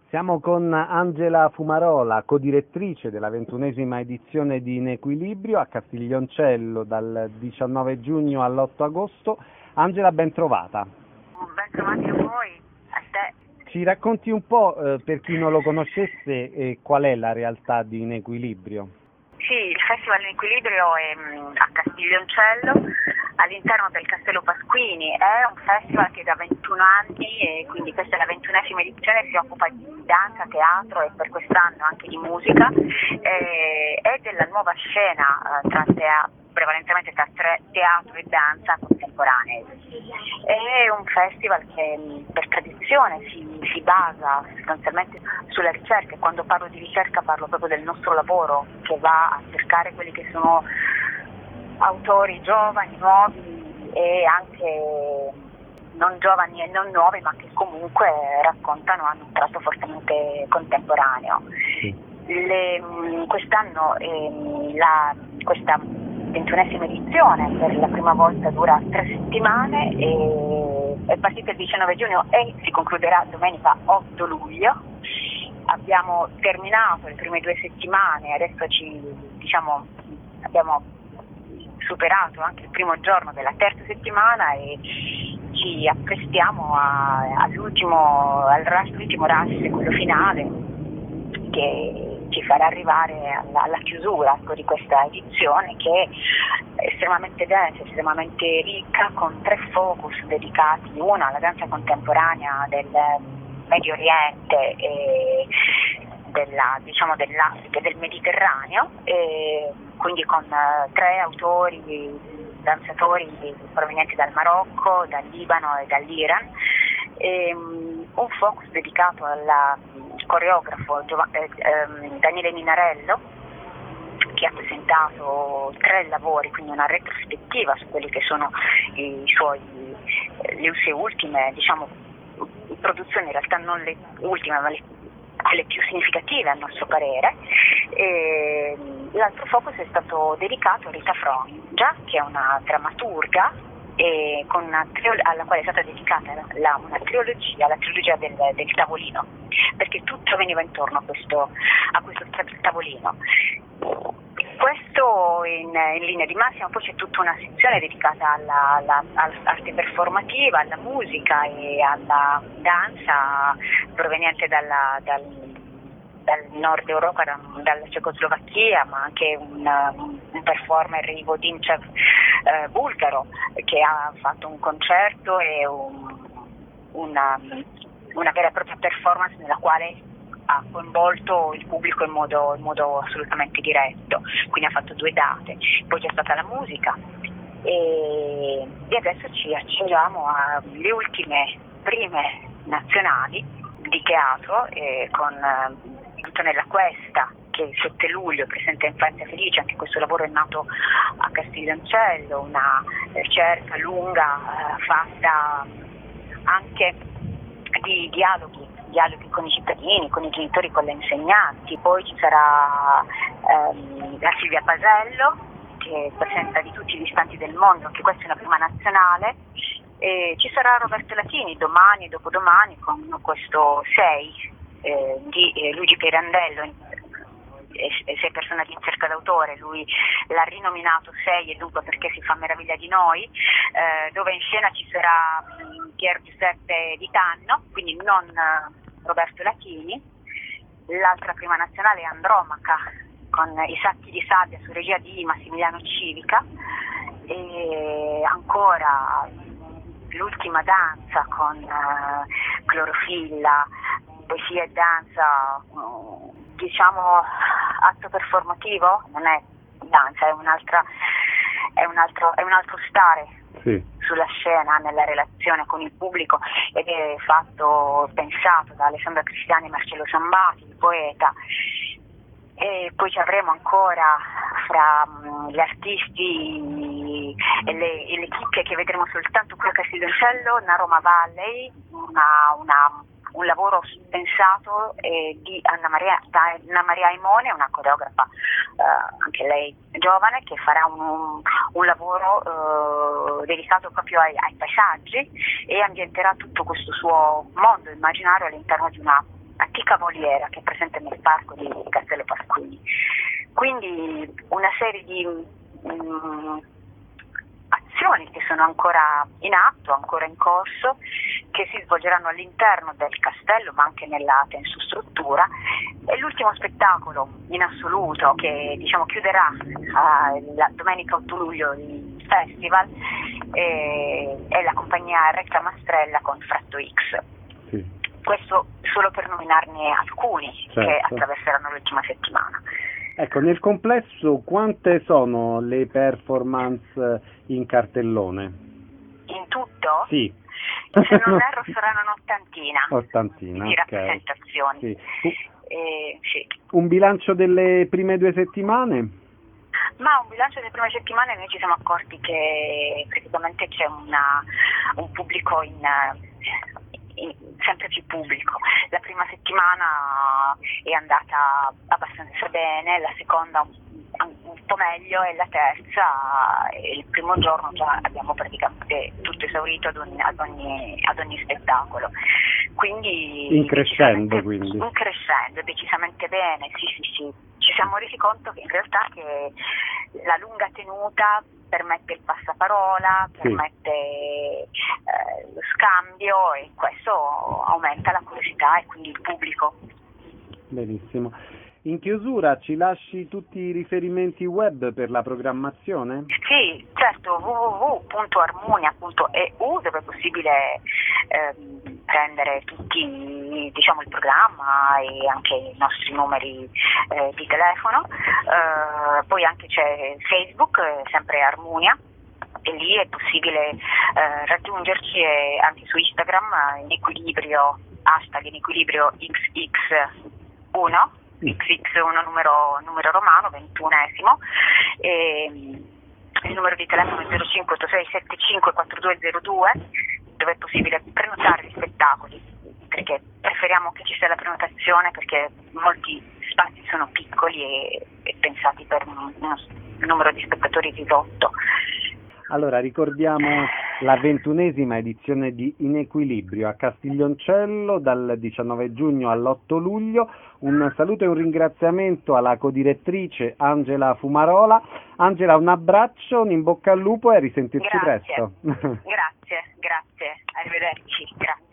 Siamo con Angela Fumarola, codirettrice della 21ª edizione di In Equilibrio a Castiglioncello dal 19 giugno all'8 agosto. Angela, ben trovata. Ben trovati a voi, a te. Ci racconti un po', per chi non lo conoscesse, qual è la realtà di In Equilibrio? Sì, il Festival In Equilibrio è a Castiglioncello, all'interno del Castello Pasquini. È un festival che da 21 anni, e quindi questa è la 21ª edizione, si occupa di danza, teatro e per quest'anno anche di musica, e della nuova scena prevalentemente tra teatro e danza contemporanee. È un festival che per tradizione si basa sostanzialmente sulla ricerca, e quando parlo di ricerca parlo proprio del nostro lavoro, che va a cercare quelli che sono autori giovani, nuovi e anche non giovani e non nuovi, ma che comunque hanno un tratto fortemente contemporaneo. Quest'anno questa 21ª edizione per la prima volta dura 3 settimane, è partita il 19 giugno e si concluderà domenica 8 luglio. Abbiamo terminato le prime 2 settimane, adesso abbiamo superato anche il primo giorno della terza settimana e ci apprestiamo all'ultimo rush, quello finale, che ci farà arrivare alla chiusura di questa edizione, che è estremamente densa, estremamente ricca, con 3 focus dedicati: uno alla danza contemporanea del Medio Oriente e dell'Africa e del Mediterraneo, e quindi con 3 autori, danzatori provenienti dal Marocco, dal Libano e dall'Iran, e un focus dedicato al coreografo Daniele Minarello, che ha presentato 3 lavori, quindi una retrospettiva su quelli che sono le sue ultime produzioni, in realtà non le ultime ma quelle più significative a nostro parere. E l'altro focus è stato dedicato a Rita Frongia, che è una drammaturga, e alla quale è stata dedicata una trilogia, la trilogia del tavolino, perché tutto veniva intorno a questo tavolino. Questo in linea di massima. Poi c'è tutta una sezione dedicata all'arte performativa, alla musica e alla danza proveniente dal nord Europa, dalla Cecoslovacchia, ma anche un performer, Ivo Dimchev, bulgaro, che ha fatto un concerto e una vera e propria performance nella quale ha coinvolto il pubblico in modo assolutamente diretto, quindi ha fatto 2 date. Poi c'è stata la musica e adesso ci accingiamo alle ultime prime nazionali di teatro, con Antonella Cuesta, che il 7 luglio presenta Infanzia Felice. Anche questo lavoro è nato a Castiglioncello, una ricerca lunga fatta anche di dialoghi con i cittadini, con i genitori, con le insegnanti. Poi ci sarà la Silvia Pasello, che presenta Di tutti gli istanti del mondo, anche questa è una prima nazionale, e ci sarà Roberto Latini domani e dopodomani con questo 6 di Luigi Pirandello, 6 personaggi in cerca d'autore. Lui l'ha rinominato 6 e dunque perché si fa meraviglia di noi, dove in scena ci sarà Pier Giuseppe Di Tanno, quindi non Roberto Latini. L'altra prima nazionale è Andromaca, con I sacchi di sabbia su regia di Massimiliano Civica, e ancora l'ultima danza con Clorofilla, poesia e danza, atto performativo. Non è danza, è un altro stare sulla scena, nella relazione con il pubblico, ed è pensato da Alessandra Cristiani e Marcello Sambati, il poeta. E poi ci avremo ancora, fra gli artisti e le chicche che vedremo soltanto qui a Castiglioncello, Naroma Valley, un lavoro pensato di Anna Maria Aimone, una coreografa anche lei giovane, che farà un lavoro dedicato proprio ai paesaggi, e ambienterà tutto questo suo mondo immaginario all'interno di una antica voliera che è presente nel parco di Castello Pasquini. Quindi una serie di azioni che sono ancora in atto, ancora in corso, che si svolgeranno all'interno del castello ma anche nella tensostruttura. E l'ultimo spettacolo in assoluto che chiuderà la domenica 8 luglio il festival è la compagnia Recta Mastrella con Fratto X. Sì. Questo solo per nominarne alcuni, certo, che attraverseranno l'ultima settimana. Ecco, nel complesso quante sono le performance in cartellone? In tutto? Sì. Se non erro saranno un'ottantina di okay. rappresentazioni. Sì. Sì. Un bilancio delle prime 2 settimane? Ma un bilancio delle prime settimane noi ci siamo accorti che praticamente c'è un pubblico sempre più pubblico. La prima settimana è andata abbastanza bene, la seconda un po' meglio e la terza, il primo giorno già abbiamo praticamente tutto esaurito ad ogni spettacolo. Quindi in crescendo, decisamente bene, sì. Ci siamo resi conto che in realtà che la lunga tenuta permette il passaparola, permette lo scambio, e questo aumenta la curiosità e quindi il pubblico. Benissimo. In chiusura ci lasci tutti i riferimenti web per la programmazione? Sì, certo, www.armonia.eu, dove è possibile prendere tutti il programma e anche i nostri numeri di telefono. Poi anche c'è Facebook, sempre Armonia, e lì è possibile raggiungerci, e anche su Instagram in equilibrio, #inequilibrio XX1, XX1 numero romano, 21esimo, e il numero di telefono è 0586754202, dove è possibile prenotare gli spettacoli, perché preferiamo che ci sia la prenotazione, perché molti spazi sono piccoli e pensati per un numero di spettatori ridotto. Allora, ricordiamo la 21esima edizione di In Equilibrio a Castiglioncello dal 19 giugno all'8 luglio. Un saluto e un ringraziamento alla codirettrice Angela Fumarola. Angela, un abbraccio, un in bocca al lupo e a risentirci presto. Grazie, arrivederci. Grazie.